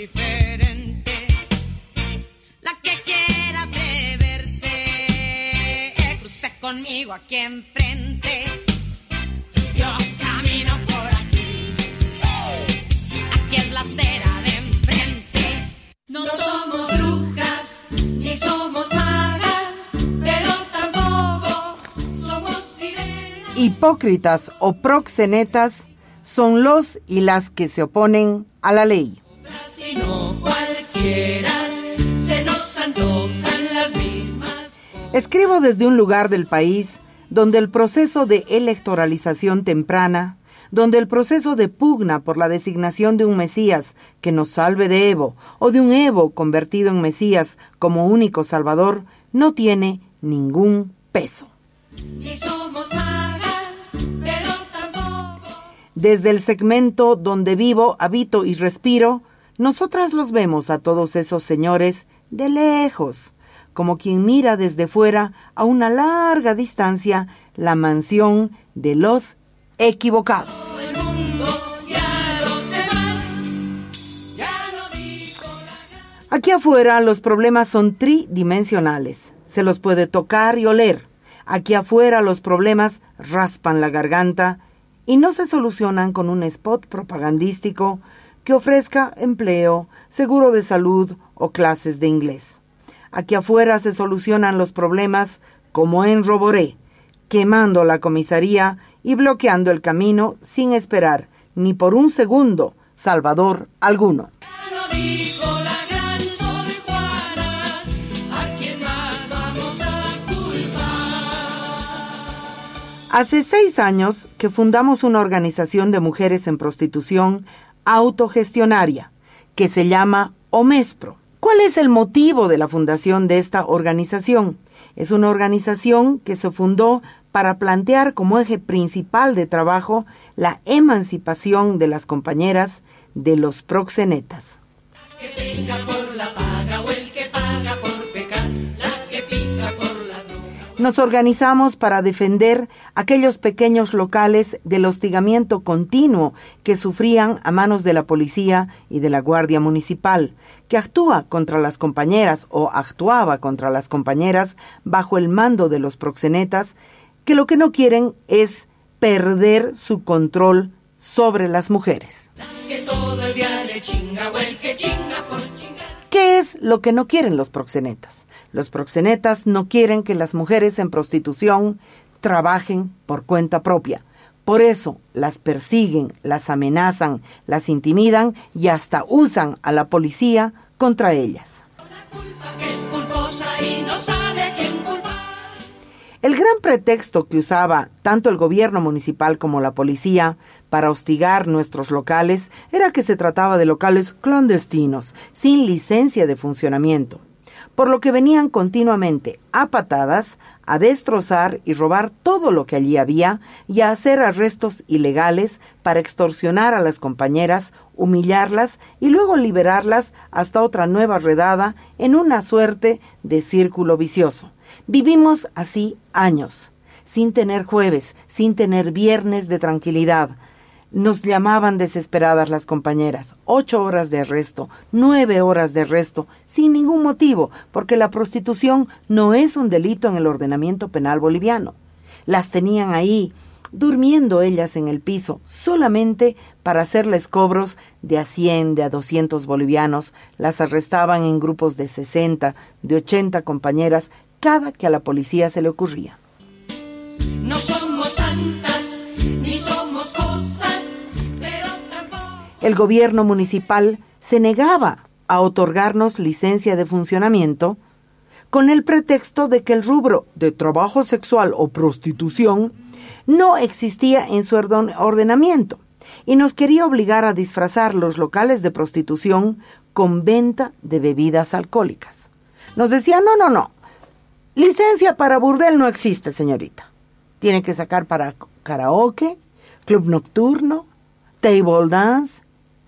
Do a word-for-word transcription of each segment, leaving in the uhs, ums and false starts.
diferente. La que quiera atreverse, cruce conmigo aquí enfrente. Yo camino por aquí, sí. Aquí es la acera de enfrente. No somos brujas, ni somos magas, pero tampoco somos sirenas. Hipócritas o proxenetas son los y las que se oponen a la ley. Si no cualquiera, se nos antojan las mismas. Escribo desde un lugar del país donde el proceso de electoralización temprana, donde el proceso de pugna por la designación de un Mesías que nos salve de Evo, o de un Evo convertido en Mesías como único salvador, no tiene ningún peso. Ni somos magas, pero tampoco. Desde el segmento donde vivo, habito y respiro, nosotras los vemos a todos esos señores de lejos, como quien mira desde fuera a una larga distancia la mansión de los equivocados. El mundo y a los demás, ya lo dijo la... Aquí afuera los problemas son tridimensionales, se los puede tocar y oler. Aquí afuera los problemas raspan la garganta y no se solucionan con un spot propagandístico que ofrezca empleo, seguro de salud o clases de inglés. Aquí afuera se solucionan los problemas como en Roboré, quemando la comisaría y bloqueando el camino sin esperar ni por un segundo salvador alguno. Ya lo dijo la gran Sor Juana, ¿a quién más vamos a culpar? Hace seis años que fundamos una organización de mujeres en prostitución autogestionaria, que se llama OMESPRO. ¿Cuál es el motivo de la fundación de esta organización? Es una organización que se fundó para plantear como eje principal de trabajo la emancipación de las compañeras de los proxenetas. La que pica por la paga o el que paga por pecar, la que pica por la droga. Nos organizamos para defender aquellos pequeños locales del hostigamiento continuo que sufrían a manos de la policía y de la Guardia Municipal, que actúa contra las compañeras o actuaba contra las compañeras bajo el mando de los proxenetas, que lo que no quieren es perder su control sobre las mujeres. La que todo el día le chinga o el que chinga por chingar. ¿Qué es lo que no quieren los proxenetas? Los proxenetas no quieren que las mujeres en prostitución trabajen por cuenta propia. Por eso las persiguen, las amenazan, las intimidan y hasta usan a la policía contra ellas. La culpa que es culposa y no sabe a quién culpar. El gran pretexto que usaba tanto el gobierno municipal como la policía para hostigar nuestros locales era que se trataba de locales clandestinos, sin licencia de funcionamiento, por lo que venían continuamente a patadas a destrozar y robar todo lo que allí había y a hacer arrestos ilegales para extorsionar a las compañeras, humillarlas y luego liberarlas hasta otra nueva redada en una suerte de círculo vicioso. Vivimos así años, sin tener jueves, sin tener viernes de tranquilidad. Nos llamaban desesperadas las compañeras, ocho horas de arresto, nueve horas de arresto, sin ningún motivo, porque la prostitución no es un delito en el ordenamiento penal boliviano. Las tenían ahí, durmiendo ellas en el piso, solamente para hacerles cobros de a cien, de a doscientos bolivianos. Las arrestaban en grupos de sesenta, de ochenta compañeras, cada que a la policía se le ocurría. No somos santas, ni somos cosas, pero tampoco. El gobierno municipal se negaba a otorgarnos licencia de funcionamiento con el pretexto de que el rubro de trabajo sexual o prostitución no existía en su ordenamiento y nos quería obligar a disfrazar los locales de prostitución con venta de bebidas alcohólicas. Nos decía, no, no, no, licencia para burdel no existe, señorita. Tiene que sacar para karaoke, club nocturno, table dance.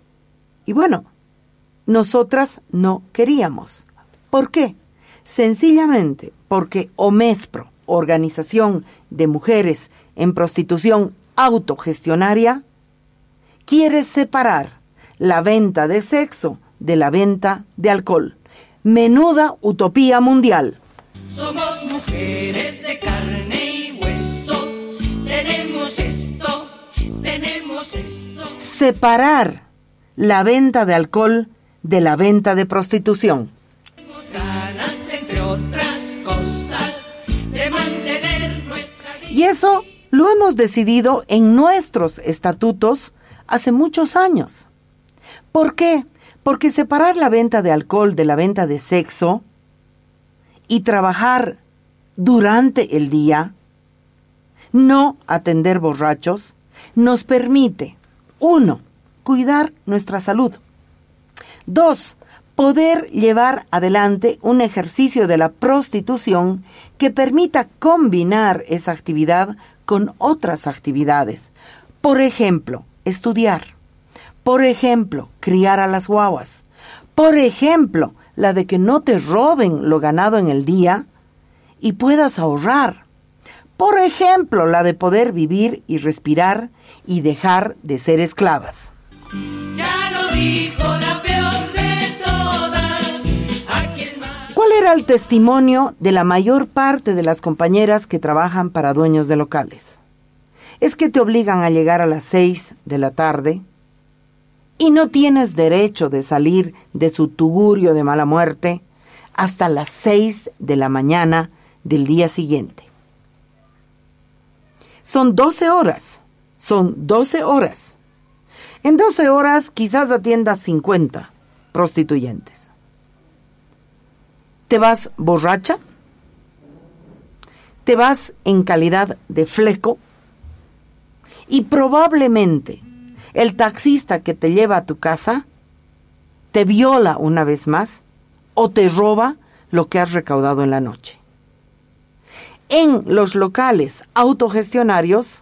Y bueno, nosotras no queríamos. ¿Por qué? Sencillamente porque OMESPRO, Organización de Mujeres en Prostitución Autogestionaria, quiere separar la venta de sexo de la venta de alcohol. Menuda utopía mundial. Somos mujeres de carne y hueso, tenemos esto, tenemos eso. Separar la venta de alcohol de la venta de prostitución. Tenemos ganas, entre otras cosas, de mantener nuestra vida. Y eso lo hemos decidido en nuestros estatutos hace muchos años. ¿Por qué? Porque separar la venta de alcohol de la venta de sexo y trabajar durante el día, no atender borrachos, nos permite, uno, cuidar nuestra salud. Dos, poder llevar adelante un ejercicio de la prostitución que permita combinar esa actividad con otras actividades. Por ejemplo, estudiar. Por ejemplo, criar a las guaguas. Por ejemplo, la de que no te roben lo ganado en el día y puedas ahorrar. Por ejemplo, la de poder vivir y respirar y dejar de ser esclavas. Ya lo dijo la peor de todas, ¿a quién más? ¿Cuál era el testimonio de la mayor parte de las compañeras que trabajan para dueños de locales? Es que te obligan a llegar a las seis de la tarde y no tienes derecho de salir de su tugurio de mala muerte hasta las seis de la mañana del día siguiente. Son doce horas, son doce horas. En doce horas quizás atiendas cincuenta prostituyentes. ¿Te vas borracha? ¿Te vas en calidad de fleco? Y probablemente el taxista que te lleva a tu casa te viola una vez más o te roba lo que has recaudado en la noche. En los locales autogestionarios,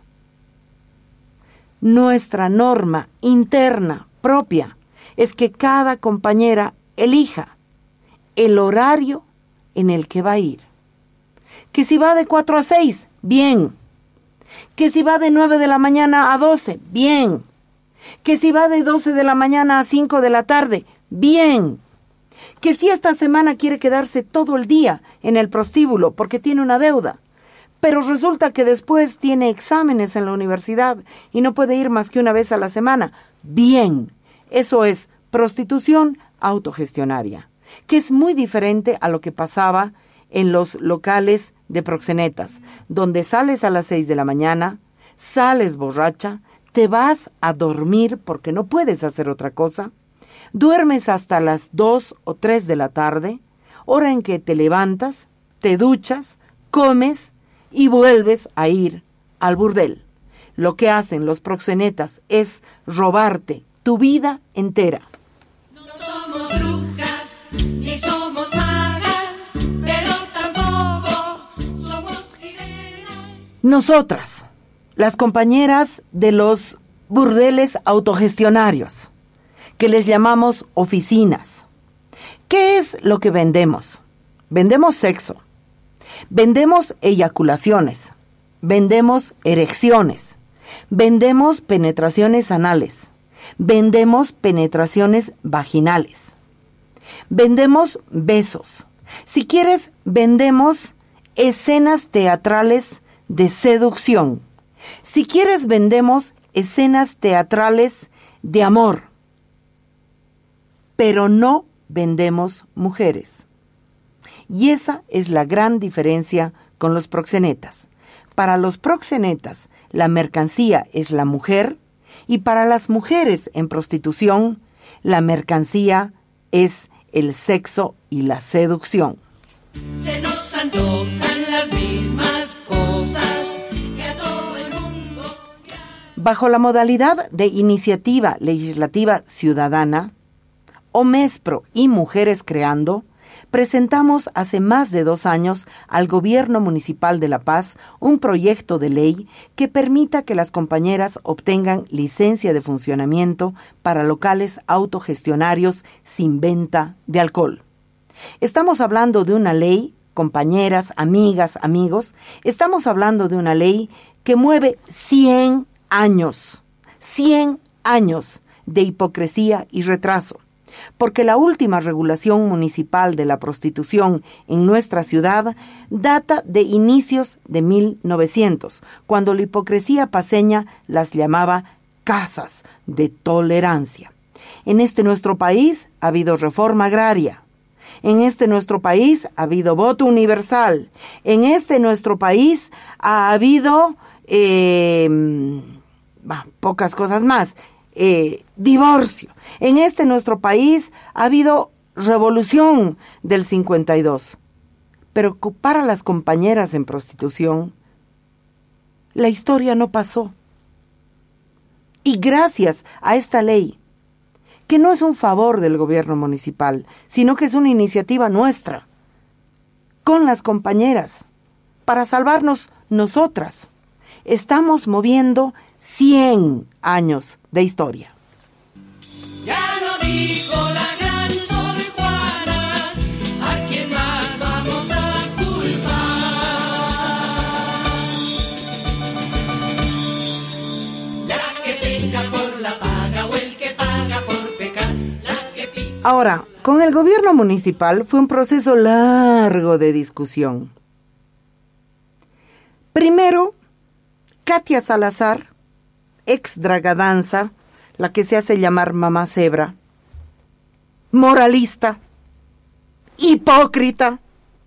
nuestra norma interna propia es que cada compañera elija el horario en el que va a ir. Que si va de cuatro a seis, bien. Que si va de nueve de la mañana a doce, bien. Que si va de doce de la mañana a cinco de la tarde, bien. Que si esta semana quiere quedarse todo el día en el prostíbulo porque tiene una deuda, pero resulta que después tiene exámenes en la universidad y no puede ir más que una vez a la semana, bien. Eso es prostitución autogestionaria, que es muy diferente a lo que pasaba en los locales de proxenetas, donde sales a las seis de la mañana, sales borracha, te vas a dormir porque no puedes hacer otra cosa, duermes hasta las dos o tres de la tarde, hora en que te levantas, te duchas, comes y vuelves a ir al burdel. Lo que hacen los proxenetas es robarte tu vida entera. No somos brujas, ni somos magas, pero tampoco somos sirenas. Nosotras, las compañeras de los burdeles autogestionarios, que les llamamos oficinas. ¿Qué es lo que vendemos? Vendemos sexo, vendemos eyaculaciones, vendemos erecciones, vendemos penetraciones anales, vendemos penetraciones vaginales, vendemos besos. Si quieres, vendemos escenas teatrales de seducción. Si quieres, vendemos escenas teatrales de amor. Pero no vendemos mujeres. Y esa es la gran diferencia con los proxenetas. Para los proxenetas, la mercancía es la mujer, y para las mujeres en prostitución, la mercancía es el sexo y la seducción. Se nos antojan las mismas cosas que a todo el mundo. Bajo la modalidad de iniciativa legislativa ciudadana, OMESPRO y Mujeres Creando, presentamos hace más de dos años al Gobierno Municipal de La Paz un proyecto de ley que permita que las compañeras obtengan licencia de funcionamiento para locales autogestionarios sin venta de alcohol. Estamos hablando de una ley, compañeras, amigas, amigos, estamos hablando de una ley que mueve cien años, cien años de hipocresía y retraso. porque la última regulación municipal de la prostitución en nuestra ciudad data de inicios de mil novecientos, cuando la hipocresía paceña las llamaba casas de tolerancia. En este nuestro país ha habido reforma agraria. En este nuestro país ha habido voto universal. En este nuestro país ha habido eh, bah, pocas cosas más. Eh, divorcio. En este nuestro país ha habido revolución del cincuenta y dos. Pero para las compañeras en prostitución, la historia no pasó. Y gracias a esta ley, que no es un favor del gobierno municipal, sino que es una iniciativa nuestra, con las compañeras, para salvarnos nosotras, estamos moviendo cien años de historia. Ya lo dijo la gran Sor Juana, ¿a quién más vamos a culpar? La que peca por la paga o el que paga por pecar, la que pica. Ahora, con el gobierno municipal fue un proceso largo de discusión. Primero, Katia Salazar, ex dragadanza, la que se hace llamar Mamá Cebra, moralista, hipócrita,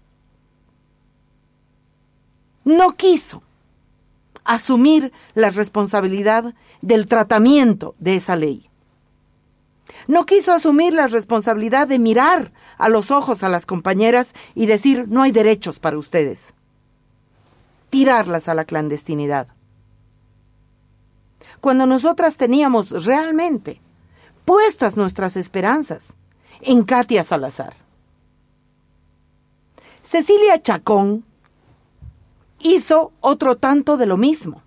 no quiso asumir la responsabilidad del tratamiento de esa ley. No quiso asumir la responsabilidad de mirar a los ojos a las compañeras y decir, no hay derechos para ustedes. Tirarlas a la clandestinidad. Cuando nosotras teníamos realmente puestas nuestras esperanzas en Katia Salazar. Cecilia Chacón hizo otro tanto de lo mismo.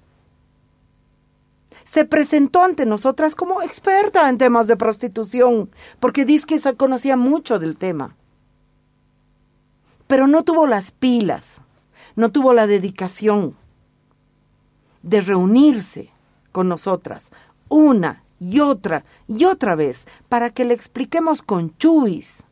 Se presentó ante nosotras como experta en temas de prostitución, porque dice que se conocía mucho del tema. Pero no tuvo las pilas, no tuvo la dedicación de reunirse con nosotras una y otra y otra vez para que le expliquemos con chuis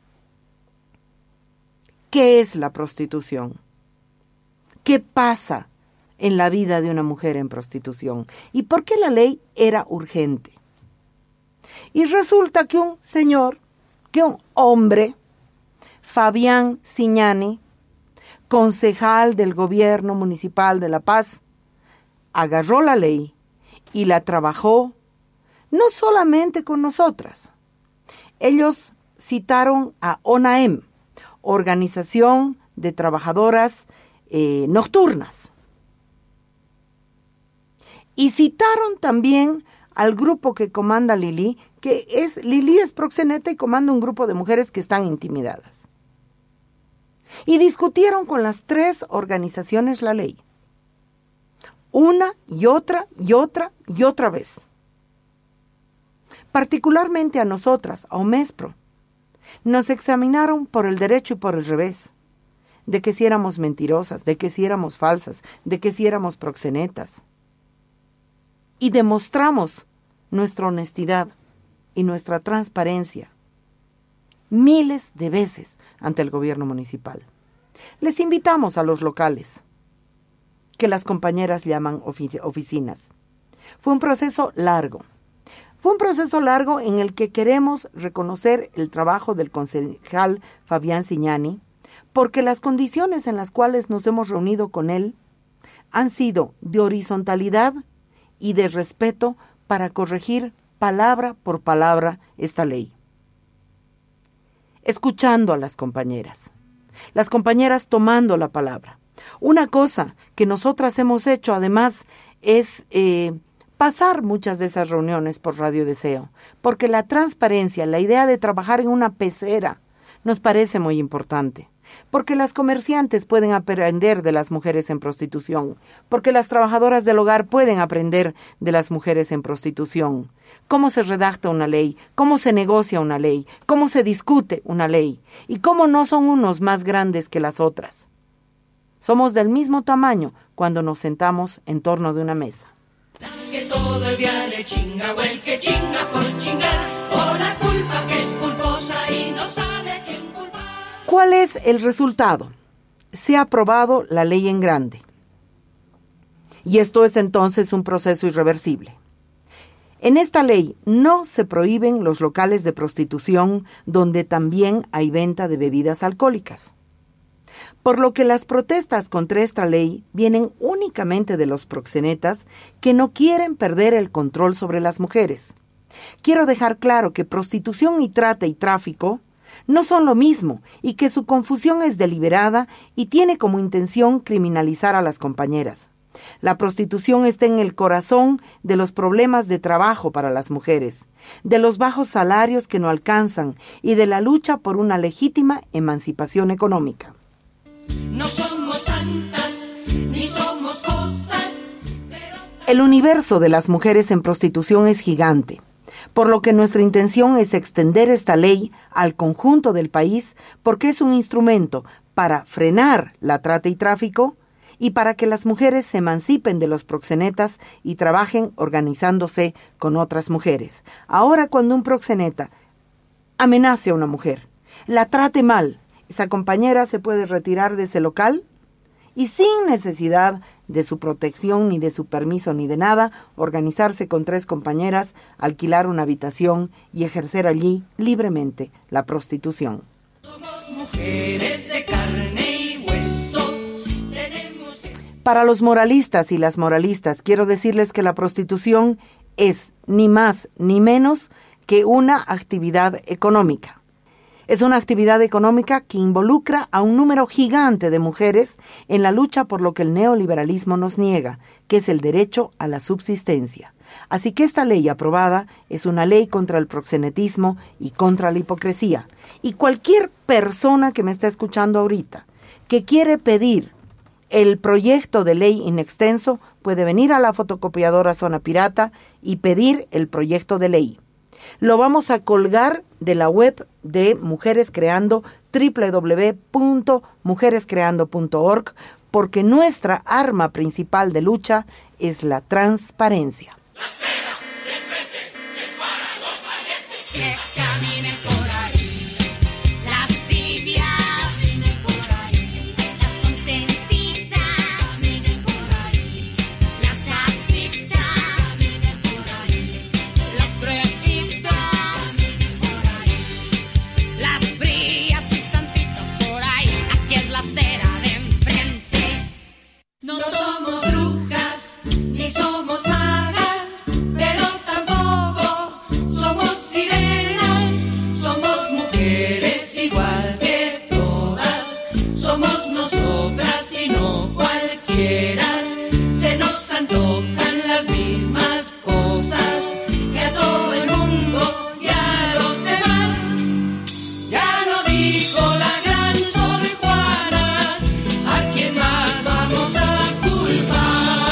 qué es la prostitución, qué pasa en la vida de una mujer en prostitución y por qué la ley era urgente. Y resulta que un señor, que un hombre, Fabián Ciñani, concejal del gobierno municipal de La Paz, agarró la ley y la trabajó no solamente con nosotras. Ellos citaron a ONAEM, Organización de Trabajadoras eh, Nocturnas. Y citaron también al grupo que comanda Lili, que es, Lili es proxeneta y comanda un grupo de mujeres que están intimidadas. Y discutieron con las tres organizaciones la ley. Una y otra y otra y otra vez. Particularmente a nosotras, a OMESPRO, nos examinaron por el derecho y por el revés, de que si éramos mentirosas, de que si éramos falsas, de que si éramos proxenetas. Y demostramos nuestra honestidad y nuestra transparencia miles de veces ante el gobierno municipal. Les invitamos a los locales, que las compañeras llaman ofic- oficinas. Fue un proceso largo. Fue un proceso largo en el que queremos reconocer el trabajo del concejal Fabián Ciñani, porque las condiciones en las cuales nos hemos reunido con él han sido de horizontalidad y de respeto para corregir palabra por palabra esta ley. Escuchando a las compañeras, las compañeras tomando la palabra. Una cosa que nosotras hemos hecho además es eh, pasar muchas de esas reuniones por Radio Deseo, porque la transparencia, la idea de trabajar en una pecera nos parece muy importante, porque las comerciantes pueden aprender de las mujeres en prostitución, porque las trabajadoras del hogar pueden aprender de las mujeres en prostitución. Cómo se redacta una ley, cómo se negocia una ley, cómo se discute una ley, y cómo no son unos más grandes que las otras. Somos del mismo tamaño cuando nos sentamos en torno de una mesa. Que todo el día le chinga o el que chinga por chingar, o la culpa que es culposa. ¿Cuál es el resultado? Se ha aprobado la ley en grande. Y esto es entonces un proceso irreversible. En esta ley no se prohíben los locales de prostitución donde también hay venta de bebidas alcohólicas. Por lo que las protestas contra esta ley vienen únicamente de los proxenetas que no quieren perder el control sobre las mujeres. Quiero dejar claro que prostitución y trata y tráfico no son lo mismo y que su confusión es deliberada y tiene como intención criminalizar a las compañeras. La prostitución está en el corazón de los problemas de trabajo para las mujeres, de los bajos salarios que no alcanzan y de la lucha por una legítima emancipación económica. No somos santas, ni somos cosas, pero... El universo de las mujeres en prostitución es gigante, por lo que nuestra intención es extender esta ley al conjunto del país porque es un instrumento para frenar la trata y tráfico y para que las mujeres se emancipen de los proxenetas y trabajen organizándose con otras mujeres. Ahora, cuando un proxeneta amenace a una mujer, la trate mal, esa compañera se puede retirar de ese local y sin necesidad de su protección, ni de su permiso, ni de nada, organizarse con tres compañeras, alquilar una habitación y ejercer allí libremente la prostitución. Somos mujeres de carne y hueso. Tenemos... Para los moralistas y las moralistas, quiero decirles que la prostitución es ni más ni menos que una actividad económica. Es una actividad económica que involucra a un número gigante de mujeres en la lucha por lo que el neoliberalismo nos niega, que es el derecho a la subsistencia. Así que esta ley aprobada es una ley contra el proxenetismo y contra la hipocresía. Y cualquier persona que me está escuchando ahorita, que quiere pedir el proyecto de ley in extenso, puede venir a la fotocopiadora Zona Pirata y pedir el proyecto de ley. Lo vamos a colgar de la web de Mujeres Creando, doble u doble u doble u punto mujeres creando punto org, porque nuestra arma principal de lucha es la transparencia. La cera de enfrente es para los valientes. Que caminen por ahí, las tibias, caminen por ahí, las consentidas, caminen por ahí, las adictas, caminen por ahí, las cruelitas, caminen por ahí, las frías y santitas por ahí. Aquí es la cera de enfrente. No somos brujas, ni somos magas, pero tampoco somos sirenas. Somos mujeres igual que todas, somos nosotras y no cualquiera. Se nos antojan las mismas cosas que a todo el mundo y a los demás. Ya lo dijo la gran Sor Juana, ¿a quién más vamos a culpar?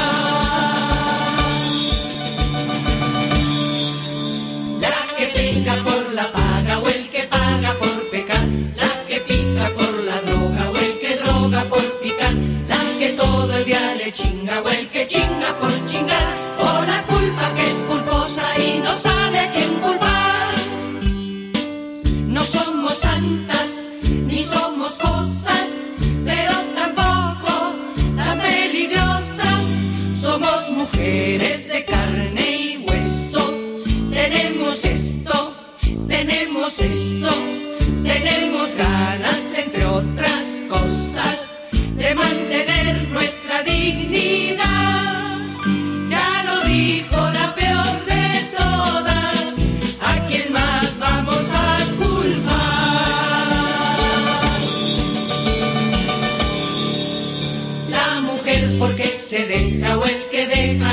La que pica por la paga o el que paga por pecar, la que pica por la droga o el que droga por picar, la que todo el día le chinga o el que chinga por chingar, o la culpa que es culposa y no sabe a quién culpar. No somos santas, ni somos cosas, pero tampoco tan peligrosas. Somos mujeres de carne y hueso. Tenemos esto, tenemos eso, tenemos ganas, entre otras cosas, de mantener nuestra dignidad. Ya lo dijo la peor de todas, ¿a quién más vamos a culpar? La mujer porque se deja o el que deja